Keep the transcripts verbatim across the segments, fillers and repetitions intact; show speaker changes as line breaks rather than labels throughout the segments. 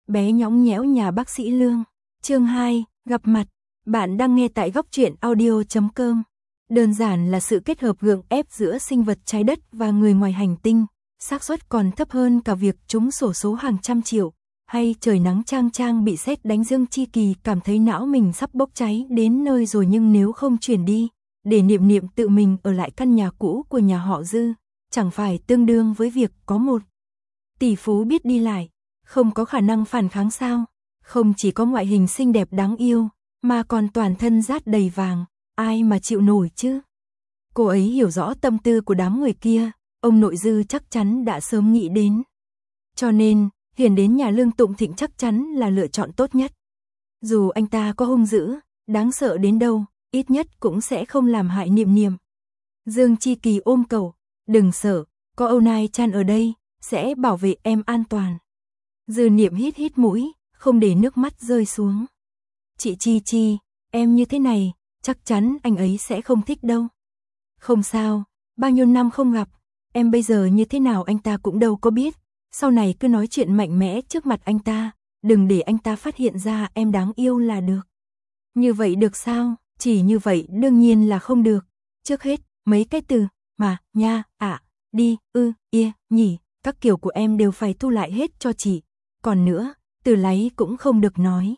bé nhõng nhẽo nhà bác sĩ Lương. Chương hai, gặp mặt. Bạn đang nghe tại góc truyện audio chấm com. Đơn giản là sự kết hợp gượng ép giữa sinh vật trái đất và người ngoài hành tinh, xác suất còn thấp hơn cả việc trúng xổ số hàng trăm triệu, hay trời nắng chang chang bị sét đánh. Dương Chi Kỳ cảm thấy não mình sắp bốc cháy đến nơi rồi, nhưng nếu không chuyển đi, để Niệm Niệm tự mình ở lại căn nhà cũ của nhà họ Dư, chẳng phải tương đương với việc có một tỷ phú biết đi lại, không có khả năng phản kháng sao? Không chỉ có ngoại hình xinh đẹp đáng yêu, mà còn toàn thân rát đầy vàng, ai mà chịu nổi chứ? Cô ấy hiểu rõ tâm tư của đám người kia, ông nội Dư chắc chắn đã sớm nghĩ đến. Cho nên, hiền đến nhà Lương Tụng Thịnh chắc chắn là lựa chọn tốt nhất. Dù anh ta có hung dữ, đáng sợ đến đâu, ít nhất cũng sẽ không làm hại Niệm Niệm. Dương Chi Kỳ ôm cậu, đừng sợ, có Âu Nai Chan ở đây, sẽ bảo vệ em an toàn. Dư Niệm hít hít mũi, không để nước mắt rơi xuống. Chị Chi Chi, em như thế này, chắc chắn anh ấy sẽ không thích đâu. Không sao, bao nhiêu năm không gặp, em bây giờ như thế nào anh ta cũng đâu có biết. Sau này cứ nói chuyện mạnh mẽ trước mặt anh ta, đừng để anh ta phát hiện ra em đáng yêu là được. Như vậy được sao? Chỉ như vậy đương nhiên là không được. Trước hết, mấy cái từ, mà, nha, ạ, à, đi, ư, ia, nhỉ, các kiểu của em đều phải thu lại hết cho chị. Còn nữa, từ láy cũng không được nói.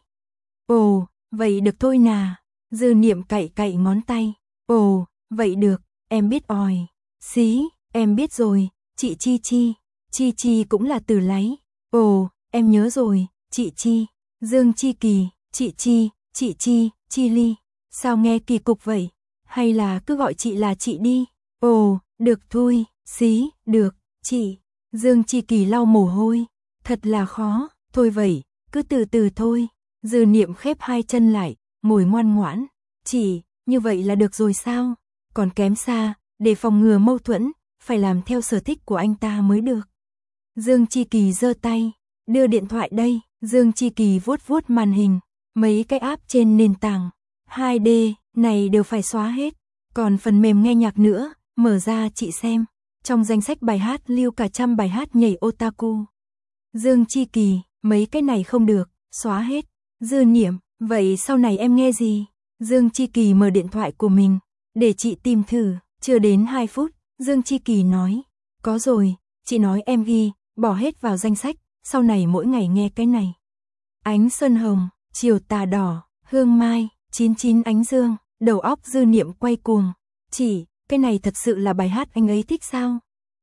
Ồ, vậy được thôi nà. Dư Niệm cạy cạy ngón tay. Ồ, vậy được, em biết òi. Xí, em biết rồi, chị Chi Chi. Chi Chi cũng là từ láy. Ồ, em nhớ rồi, chị Chi. Dương Chi Kỳ, chị Chi, chị Chi, Chi Ly. Sao nghe kỳ cục vậy? Hay là cứ gọi chị là chị đi? Ồ, được thôi, xí, được, chị. Dương Chi Kỳ lau mồ hôi. Thật là khó, thôi vậy, cứ từ từ thôi. Dư Niệm khép hai chân lại, ngồi ngoan ngoãn. Chị, như vậy là được rồi sao? Còn kém xa, để phòng ngừa mâu thuẫn, phải làm theo sở thích của anh ta mới được. Dương Chi Kỳ giơ tay, đưa điện thoại đây. Dương Chi Kỳ vuốt vuốt màn hình, mấy cái app trên nền tảng hai D này đều phải xóa hết. Còn phần mềm nghe nhạc nữa, mở ra chị xem. Trong danh sách bài hát lưu cả trăm bài hát nhảy otaku. Dương Chi Kỳ, mấy cái này không được, xóa hết. Dư Niệm, vậy sau này em nghe gì? Dương Chi Kỳ mở điện thoại của mình, để chị tìm thử. Chưa đến hai phút, Dương Chi Kỳ nói, có rồi, chị nói em ghi, bỏ hết vào danh sách, sau này mỗi ngày nghe cái này. Ánh Xuân Hồng, Chiều Tà Đỏ, Hương Mai, chín chín Ánh Dương. Đầu óc Dư Niệm quay cuồng. Chị, cái này thật sự là bài hát anh ấy thích sao?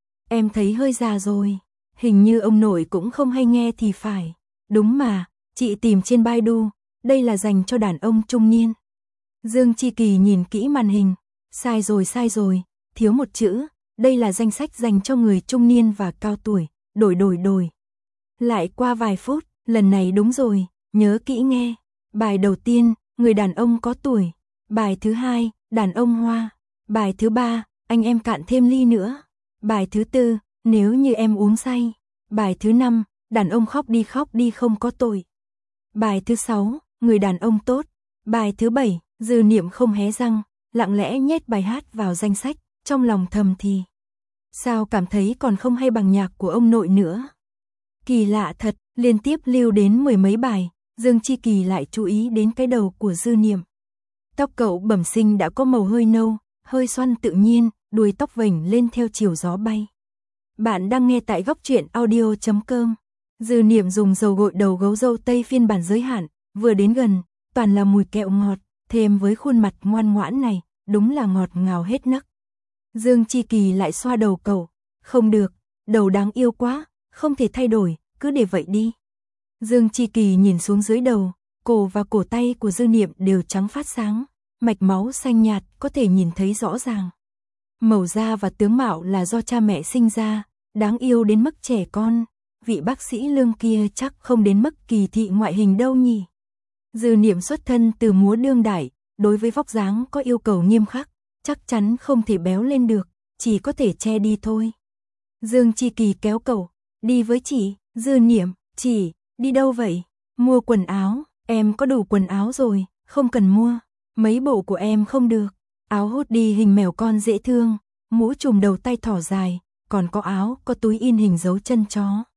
Em thấy hơi già rồi, hình như ông nội cũng không hay nghe thì phải. Đúng mà, chị tìm trên Baidu, đây là dành cho đàn ông trung niên. Dương Chi Kỳ nhìn kỹ màn hình, sai rồi sai rồi, thiếu một chữ, đây là danh sách dành cho người trung niên và cao tuổi, đổi đổi đổi. Lại qua vài phút, lần này đúng rồi, nhớ kỹ nghe. Bài đầu tiên, người đàn ông có tuổi. Bài thứ hai, đàn ông hoa. Bài thứ ba, anh em cạn thêm ly nữa. Bài thứ tư, nếu như em uống say. Bài thứ năm, đàn ông khóc đi khóc đi không có tội. Bài thứ sáu, người đàn ông tốt. Bài thứ bảy, Dư Niệm không hé răng, lặng lẽ nhét bài hát vào danh sách, trong lòng thầm thì. Sao cảm thấy còn không hay bằng nhạc của ông nội nữa. Kỳ lạ thật, liên tiếp lưu đến mười mấy bài, Dương Chi Kỳ lại chú ý đến cái đầu của Dư Niệm. Tóc cậu bẩm sinh đã có màu hơi nâu, hơi xoăn tự nhiên, đuôi tóc vểnh lên theo chiều gió bay. Bạn đang nghe tại góc truyện audio chấm com. Dư Niệm dùng dầu gội đầu gấu dâu tây phiên bản giới hạn, vừa đến gần, toàn là mùi kẹo ngọt, thêm với khuôn mặt ngoan ngoãn này, đúng là ngọt ngào hết nấc. Dương Chi Kỳ lại xoa đầu cậu, không được, đầu đáng yêu quá, không thể thay đổi, cứ để vậy đi. Dương Chi Kỳ nhìn xuống dưới đầu, cổ và cổ tay của Dư Niệm đều trắng phát sáng, mạch máu xanh nhạt có thể nhìn thấy rõ ràng. Màu da và tướng mạo là do cha mẹ sinh ra, đáng yêu đến mức trẻ con, vị bác sĩ Lương kia chắc không đến mức kỳ thị ngoại hình đâu nhỉ. Dư Niệm xuất thân từ múa đương đại, đối với vóc dáng có yêu cầu nghiêm khắc, chắc chắn không thể béo lên được, chỉ có thể che đi thôi. Dương Chi Kỳ kéo cậu, đi với chị. Dư Niệm, chị, đi đâu vậy? Mua quần áo, em có đủ quần áo rồi, không cần mua. Mấy bộ của em không được. Áo hoodie hình mèo con dễ thương, mũ trùm đầu tay thỏ dài, còn có áo có túi in hình dấu chân chó.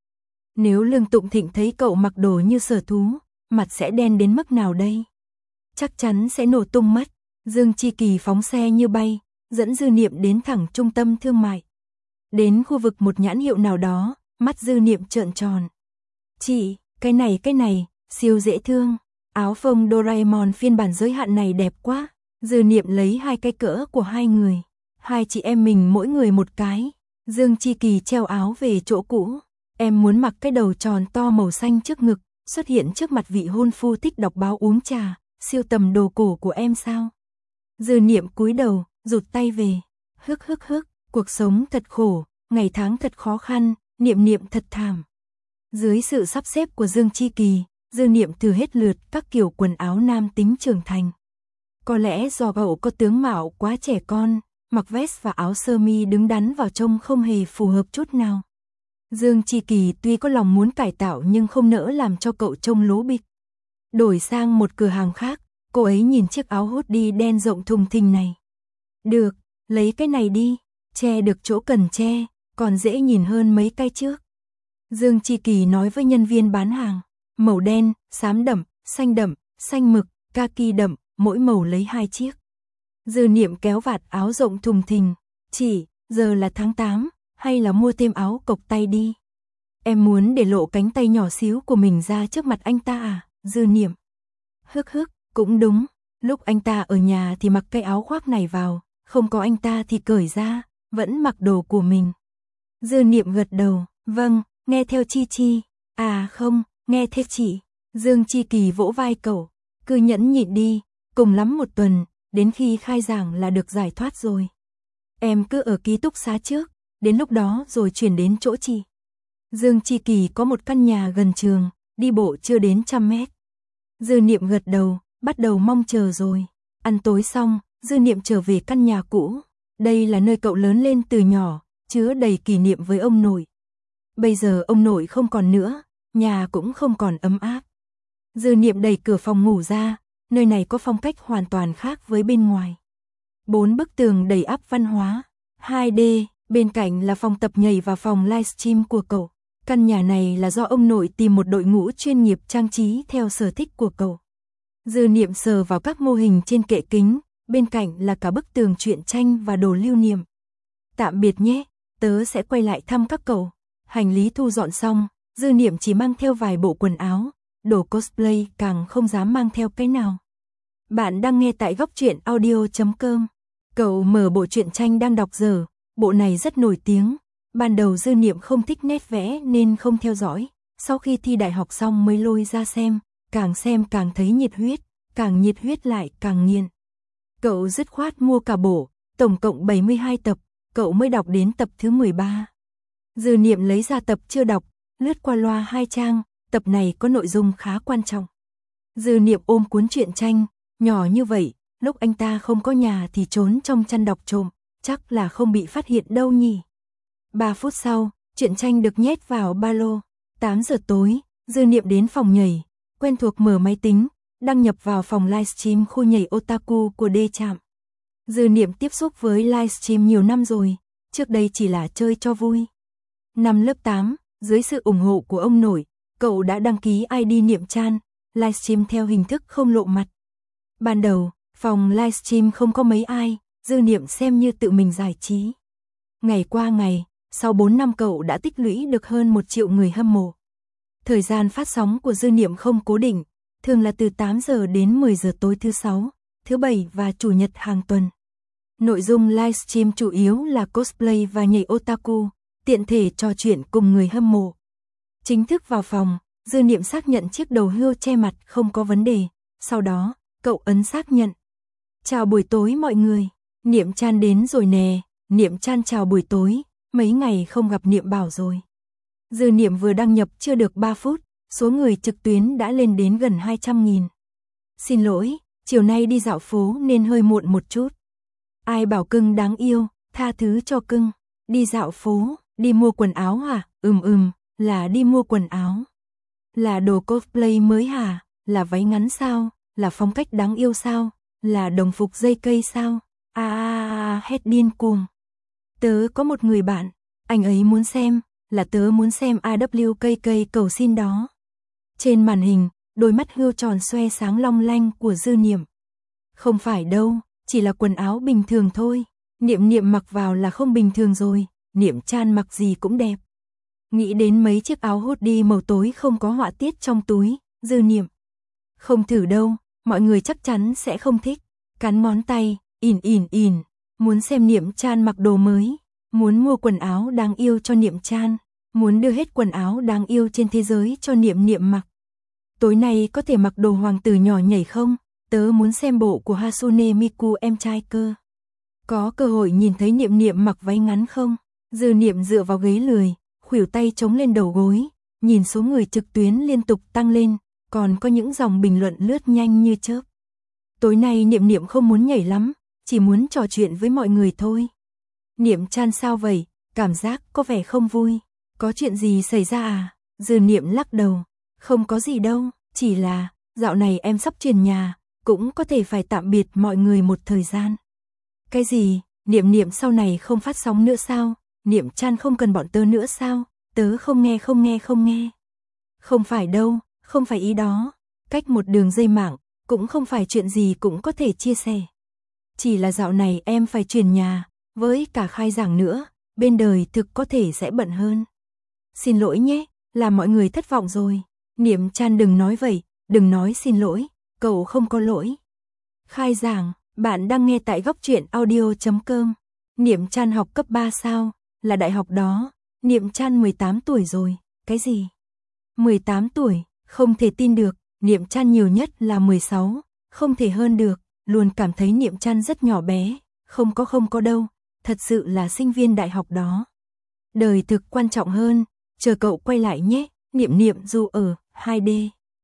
Nếu Lương Tụng Thịnh thấy cậu mặc đồ như sở thú, mặt sẽ đen đến mức nào đây? Chắc chắn sẽ nổ tung mất. Dương Chi Kỳ phóng xe như bay, dẫn Dư Niệm đến thẳng trung tâm thương mại. Đến khu vực một nhãn hiệu nào đó, mắt Dư Niệm trợn tròn. Chị, cái này cái này, siêu dễ thương. Áo phông Doraemon phiên bản giới hạn này đẹp quá. Dư Niệm lấy hai cái cỡ của hai người. Hai chị em mình mỗi người một cái. Dương Chi Kỳ treo áo về chỗ cũ. Em muốn mặc cái đầu tròn to màu xanh trước ngực, xuất hiện trước mặt vị hôn phu thích đọc báo uống trà, siêu tầm đồ cổ của em sao? Dư Niệm cúi đầu, rụt tay về. Hức hức hức, cuộc sống thật khổ, ngày tháng thật khó khăn, Niệm Niệm thật thảm. Dưới sự sắp xếp của Dương Chi Kỳ, Dư Niệm thử hết lượt các kiểu quần áo nam tính trưởng thành. Có lẽ do cậu có tướng mạo quá trẻ con, mặc vest và áo sơ mi đứng đắn vào trông không hề phù hợp chút nào. Dương Chi Kỳ tuy có lòng muốn cải tạo nhưng không nỡ làm cho cậu trông lố bịch. Đổi sang một cửa hàng khác, cô ấy nhìn chiếc áo hoodie đen rộng thùng thình này. Được, lấy cái này đi, che được chỗ cần che, còn dễ nhìn hơn mấy cái trước. Dương Chi Kỳ nói với nhân viên bán hàng, màu đen, xám đậm, xanh đậm, xanh mực, kaki đậm, mỗi màu lấy hai chiếc. Dư Niệm kéo vạt áo rộng thùng thình, chị, giờ là tháng tám, hay là mua thêm áo cộc tay đi. Em muốn để lộ cánh tay nhỏ xíu của mình ra trước mặt anh ta à, Dư Niệm. Hức hức, cũng đúng, lúc anh ta ở nhà thì mặc cái áo khoác này vào, không có anh ta thì cởi ra, vẫn mặc đồ của mình. Dư Niệm gật đầu, vâng, nghe theo Chi Chi, à không, nghe theo chị. Dương Chi Kỳ vỗ vai cậu, cứ nhẫn nhịn đi, cùng lắm một tuần, đến khi khai giảng là được giải thoát rồi. Em cứ ở ký túc xá trước, đến lúc đó rồi chuyển đến chỗ chị. Dương Chi Kỳ có một căn nhà gần trường, đi bộ chưa đến trăm mét. Dư Niệm gật đầu, bắt đầu mong chờ rồi. Ăn tối xong, Dư Niệm trở về căn nhà cũ. Đây là nơi cậu lớn lên từ nhỏ, chứa đầy kỷ niệm với ông nội. Bây giờ ông nội không còn nữa, nhà cũng không còn ấm áp. Dư Niệm đẩy cửa phòng ngủ ra, nơi này có phong cách hoàn toàn khác với bên ngoài. Bốn bức tường đầy ắp văn hóa, hai D, bên cạnh là phòng tập nhảy và phòng livestream của cậu. Căn nhà này là do ông nội tìm một đội ngũ chuyên nghiệp trang trí theo sở thích của cậu. Dư Niệm sờ vào các mô hình trên kệ kính, bên cạnh là cả bức tường truyện tranh và đồ lưu niệm. Tạm biệt nhé, tớ sẽ quay lại thăm các cậu. Hành lý thu dọn xong, Dư Niệm chỉ mang theo vài bộ quần áo, đồ cosplay càng không dám mang theo cái nào. Bạn đang nghe tại góc truyện audio chấm com. Cậu mở bộ truyện tranh đang đọc dở, bộ này rất nổi tiếng. Ban đầu Dư Niệm không thích nét vẽ nên không theo dõi, sau khi thi đại học xong mới lôi ra xem, càng xem càng thấy nhiệt huyết, càng nhiệt huyết lại càng nghiện. Cậu dứt khoát mua cả bộ, tổng cộng bảy mươi hai tập, cậu mới đọc đến tập thứ mười ba. Dư Niệm lấy ra tập chưa đọc, lướt qua loa hai trang, tập này có nội dung khá quan trọng. Dư Niệm ôm cuốn truyện tranh, nhỏ như vậy, lúc anh ta không có nhà thì trốn trong chăn đọc trộm, chắc là không bị phát hiện đâu nhỉ. Ba phút sau, truyện tranh được nhét vào ba lô. tám giờ tối, Dư Niệm đến phòng nhảy, quen thuộc mở máy tính, đăng nhập vào phòng livestream khu nhảy otaku của D Trạm. Dư Niệm tiếp xúc với livestream nhiều năm rồi, trước đây chỉ là chơi cho vui. Năm lớp tám, dưới sự ủng hộ của ông nội, cậu đã đăng ký i đê Niệm Chan, livestream theo hình thức không lộ mặt. Ban đầu, phòng livestream không có mấy ai, Dư Niệm xem như tự mình giải trí. Ngày qua ngày, sau bốn năm cậu đã tích lũy được hơn một triệu người hâm mộ. Thời gian phát sóng của Dư Niệm không cố định, thường là từ tám giờ đến mười giờ tối thứ sáu, thứ bảy và chủ nhật hàng tuần. Nội dung livestream chủ yếu là cosplay và nhảy otaku, tiện thể trò chuyện cùng người hâm mộ. Chính thức vào phòng, Dư Niệm xác nhận chiếc đầu hươu che mặt không có vấn đề, sau đó, cậu ấn xác nhận. Chào buổi tối mọi người, Niệm Chan đến rồi nè, Niệm Chan chào buổi tối, mấy ngày không gặp Niệm Bảo rồi. Dư Niệm vừa đăng nhập chưa được ba phút, số người trực tuyến đã lên đến gần hai trăm nghìn. Xin lỗi, chiều nay đi dạo phố nên hơi muộn một chút. Ai bảo cưng đáng yêu, tha thứ cho cưng. Đi dạo phố, đi mua quần áo hả? Ừm ừm, là đi mua quần áo. Là đồ cosplay mới hả? Là váy ngắn sao? Là phong cách đáng yêu sao? Là đồng phục dây cây sao? À à à, hét điên cuồng. Tớ có một người bạn, anh ấy muốn xem, là tớ muốn xem a vê kê ca cầu xin đó. Trên màn hình, đôi mắt hươu tròn xoe sáng long lanh của Dư Niệm. Không phải đâu, chỉ là quần áo bình thường thôi. Niệm Niệm mặc vào là không bình thường rồi, Niệm Chan mặc gì cũng đẹp. Nghĩ đến mấy chiếc áo hoodie màu tối không có họa tiết trong túi, Dư Niệm. Không thử đâu, mọi người chắc chắn sẽ không thích. Cắn ngón tay, ỉn ỉn ỉn, muốn xem Niệm Chan mặc đồ mới, muốn mua quần áo đáng yêu cho Niệm Chan, muốn đưa hết quần áo đáng yêu trên thế giới cho Niệm Niệm mặc. Tối nay có thể mặc đồ hoàng tử nhỏ nhảy không? Tớ muốn xem bộ của Hatsune Miku em trai cơ. Có cơ hội nhìn thấy Niệm Niệm mặc váy ngắn không? Dư Niệm dựa vào ghế lười, khuỷu tay chống lên đầu gối, nhìn số người trực tuyến liên tục tăng lên, còn có những dòng bình luận lướt nhanh như chớp. Tối nay Niệm Niệm không muốn nhảy lắm, chỉ muốn trò chuyện với mọi người thôi. Niệm Chan sao vậy? Cảm giác có vẻ không vui. Có chuyện gì xảy ra à? Dư Niệm lắc đầu. Không có gì đâu, chỉ là dạo này em sắp chuyển nhà, cũng có thể phải tạm biệt mọi người một thời gian. Cái gì? Niệm Niệm sau này không phát sóng nữa sao? Niệm Chan không cần bọn tớ nữa sao? Tớ không nghe không nghe không nghe. Không phải đâu, không phải ý đó. Cách một đường dây mạng, cũng không phải chuyện gì cũng có thể chia sẻ. Chỉ là dạo này em phải chuyển nhà, với cả khai giảng nữa, bên đời thực có thể sẽ bận hơn. Xin lỗi nhé, làm mọi người thất vọng rồi. Niệm Chan đừng nói vậy, đừng nói xin lỗi, cậu không có lỗi. Khai giảng, bạn đang nghe tại góc truyện audio chấm com. Niệm Chan học cấp ba sao? Là đại học đó. Niệm Chan mười tám tuổi rồi. Cái gì? mười tám tuổi, không thể tin được. Niệm Chan nhiều nhất là mười sáu, không thể hơn được. Luôn cảm thấy Niệm Chan rất nhỏ bé. Không có không có đâu, thật sự là sinh viên đại học đó. Đời thực quan trọng hơn, chờ cậu quay lại nhé. Niệm Niệm dù ở hai D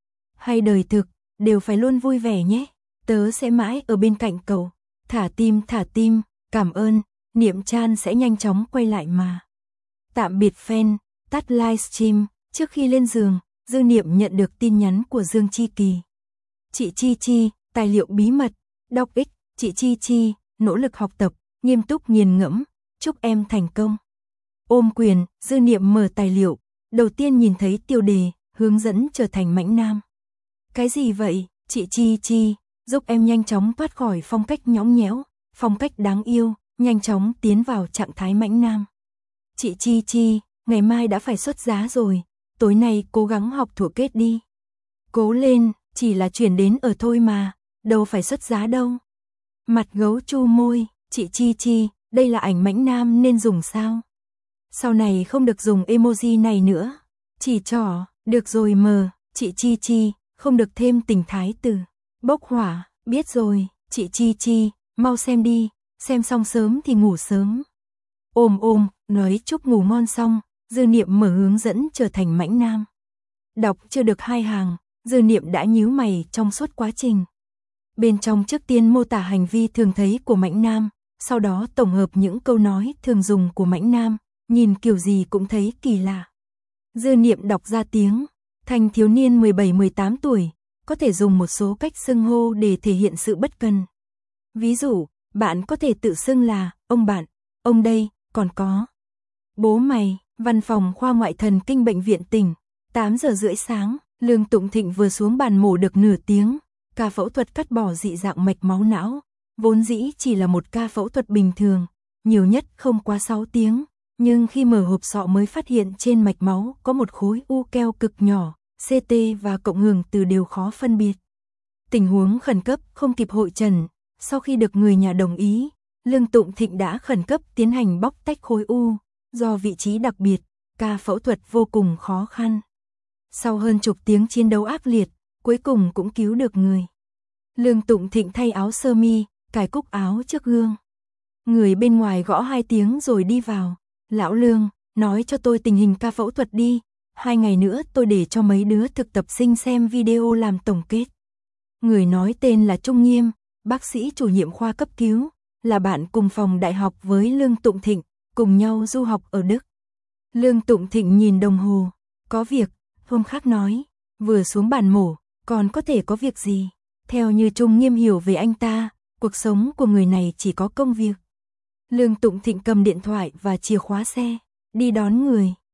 hay đời thực, đều phải luôn vui vẻ nhé. Tớ sẽ mãi ở bên cạnh cậu. Thả tim thả tim, cảm ơn. Niệm Chan sẽ nhanh chóng quay lại mà. Tạm biệt fan, tắt livestream. Trước khi lên giường, Dư Niệm nhận được tin nhắn của Dương Chi Kỳ. Chị Chi Chi, tài liệu bí mật. Đọc ích, chị Chi Chi, nỗ lực học tập, nghiêm túc nghiền ngẫm, chúc em thành công. Ôm quyền, Dư Niệm mở tài liệu, đầu tiên nhìn thấy tiêu đề, hướng dẫn trở thành mãnh nam. Cái gì vậy, chị Chi Chi, giúp em nhanh chóng thoát khỏi phong cách nhõng nhẽo, phong cách đáng yêu, nhanh chóng tiến vào trạng thái mãnh nam. Chị Chi Chi, ngày mai đã phải xuất giá rồi, tối nay cố gắng học thủ kết đi. Cố lên, chỉ là chuyển đến ở thôi mà, đâu phải xuất giá đâu. Mặt gấu chu môi, chị Chi Chi, đây là ảnh mãnh nam nên dùng sao? Sau này không được dùng emoji này nữa. Chỉ trỏ, được rồi mờ, chị Chi Chi, không được thêm tình thái từ. Bốc hỏa, biết rồi, chị Chi Chi, mau xem đi, xem xong sớm thì ngủ sớm. Ôm ôm, nói chúc ngủ ngon xong, Dư Niệm mở hướng dẫn trở thành mãnh nam. Đọc chưa được hai hàng, Dư Niệm đã nhíu mày trong suốt quá trình. Bên trong trước tiên mô tả hành vi thường thấy của mãnh nam, sau đó tổng hợp những câu nói thường dùng của mãnh nam, nhìn kiểu gì cũng thấy kỳ lạ. Dư Niệm đọc ra tiếng, thanh thiếu niên mười bảy mười tám tuổi, có thể dùng một số cách xưng hô để thể hiện sự bất cần. Ví dụ, bạn có thể tự xưng là ông bạn, ông đây, còn có bố mày. Văn phòng khoa ngoại thần kinh bệnh viện tỉnh, tám giờ rưỡi sáng, Lương Tụng Thịnh vừa xuống bàn mổ được nửa tiếng, ca phẫu thuật cắt bỏ dị dạng mạch máu não, vốn dĩ chỉ là một ca phẫu thuật bình thường, nhiều nhất không quá sáu tiếng, nhưng khi mở hộp sọ mới phát hiện trên mạch máu có một khối u keo cực nhỏ, xê tê và cộng hưởng từ đều khó phân biệt. Tình huống khẩn cấp không kịp hội trần, sau khi được người nhà đồng ý, Lương Tụng Thịnh đã khẩn cấp tiến hành bóc tách khối u. Do vị trí đặc biệt, ca phẫu thuật vô cùng khó khăn. Sau hơn chục tiếng chiến đấu ác liệt, cuối cùng cũng cứu được người. Lương Tụng Thịnh thay áo sơ mi, cài cúc áo trước gương. Người bên ngoài gõ hai tiếng rồi đi vào. Lão Lương, nói cho tôi tình hình ca phẫu thuật đi. Hai ngày nữa tôi để cho mấy đứa thực tập sinh xem video làm tổng kết. Người nói tên là Trung Nghiêm, bác sĩ chủ nhiệm khoa cấp cứu, là bạn cùng phòng đại học với Lương Tụng Thịnh, cùng nhau du học ở Đức. Lương Tụng Thịnh nhìn đồng hồ, có việc, hôm khác nói, vừa xuống bàn mổ, còn có thể có việc gì? Theo như Trung Nghiêm hiểu về anh ta, cuộc sống của người này chỉ có công việc. Lương Tụng Thịnh cầm điện thoại và chìa khóa xe, đi đón người,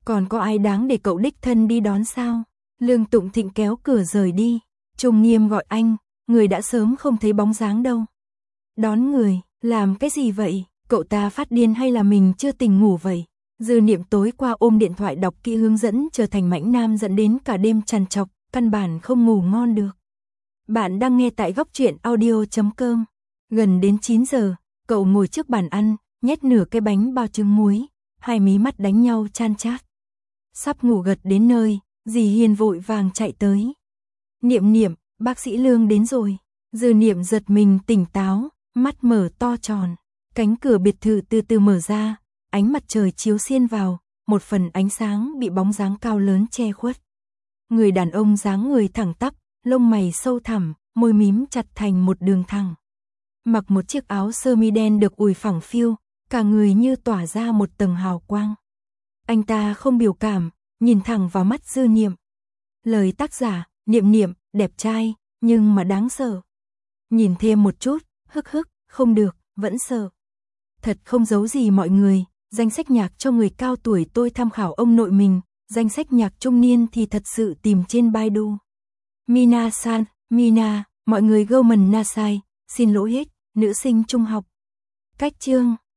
Còn có ai đáng để cậu đích thân đi đón sao? Lương Tụng Thịnh kéo cửa rời đi. Trung Nghiêm gọi anh, người đã sớm không thấy bóng dáng đâu. Đón người, làm cái gì vậy? Cậu ta phát điên hay là mình chưa tỉnh ngủ vậy? Dư Niệm tối qua ôm điện thoại đọc kỹ hướng dẫn trở thành mãnh nam dẫn đến cả đêm trằn trọc, căn bản không ngủ ngon được. Bạn đang nghe tại góc truyện audio chấm com. Gần đến chín giờ, cậu ngồi trước bàn ăn, nhét nửa cái bánh bao trứng muối, hai mí mắt đánh nhau chan chát. Sắp ngủ gật đến nơi, dì Hiền vội vàng chạy tới. Niệm Niệm, bác sĩ Lương đến rồi. Dư Niệm giật mình tỉnh táo, mắt mở to tròn. Cánh cửa biệt thự từ từ mở ra, ánh mặt trời chiếu xiên vào, một phần ánh sáng bị bóng dáng cao lớn che khuất. Người đàn ông dáng người thẳng tắp, lông mày sâu thẳm, môi mím chặt thành một đường thẳng. Mặc một chiếc áo sơ mi đen được ủi phẳng phiu, cả người như tỏa ra một tầng hào quang. Anh ta không biểu cảm, nhìn thẳng vào mắt Dư Niệm. Lời tác giả, Niệm Niệm, đẹp trai, nhưng mà đáng sợ. Nhìn thêm một chút, hức hức, không được, vẫn sợ. Thật không giấu gì mọi người, danh sách nhạc cho người cao tuổi tôi tham khảo ông nội mình, danh sách nhạc trung niên thì thật sự tìm trên Baidu. Mina-san, Mina, mọi người Gomen Nasai, xin lỗi hết, nữ sinh trung học. Cách chương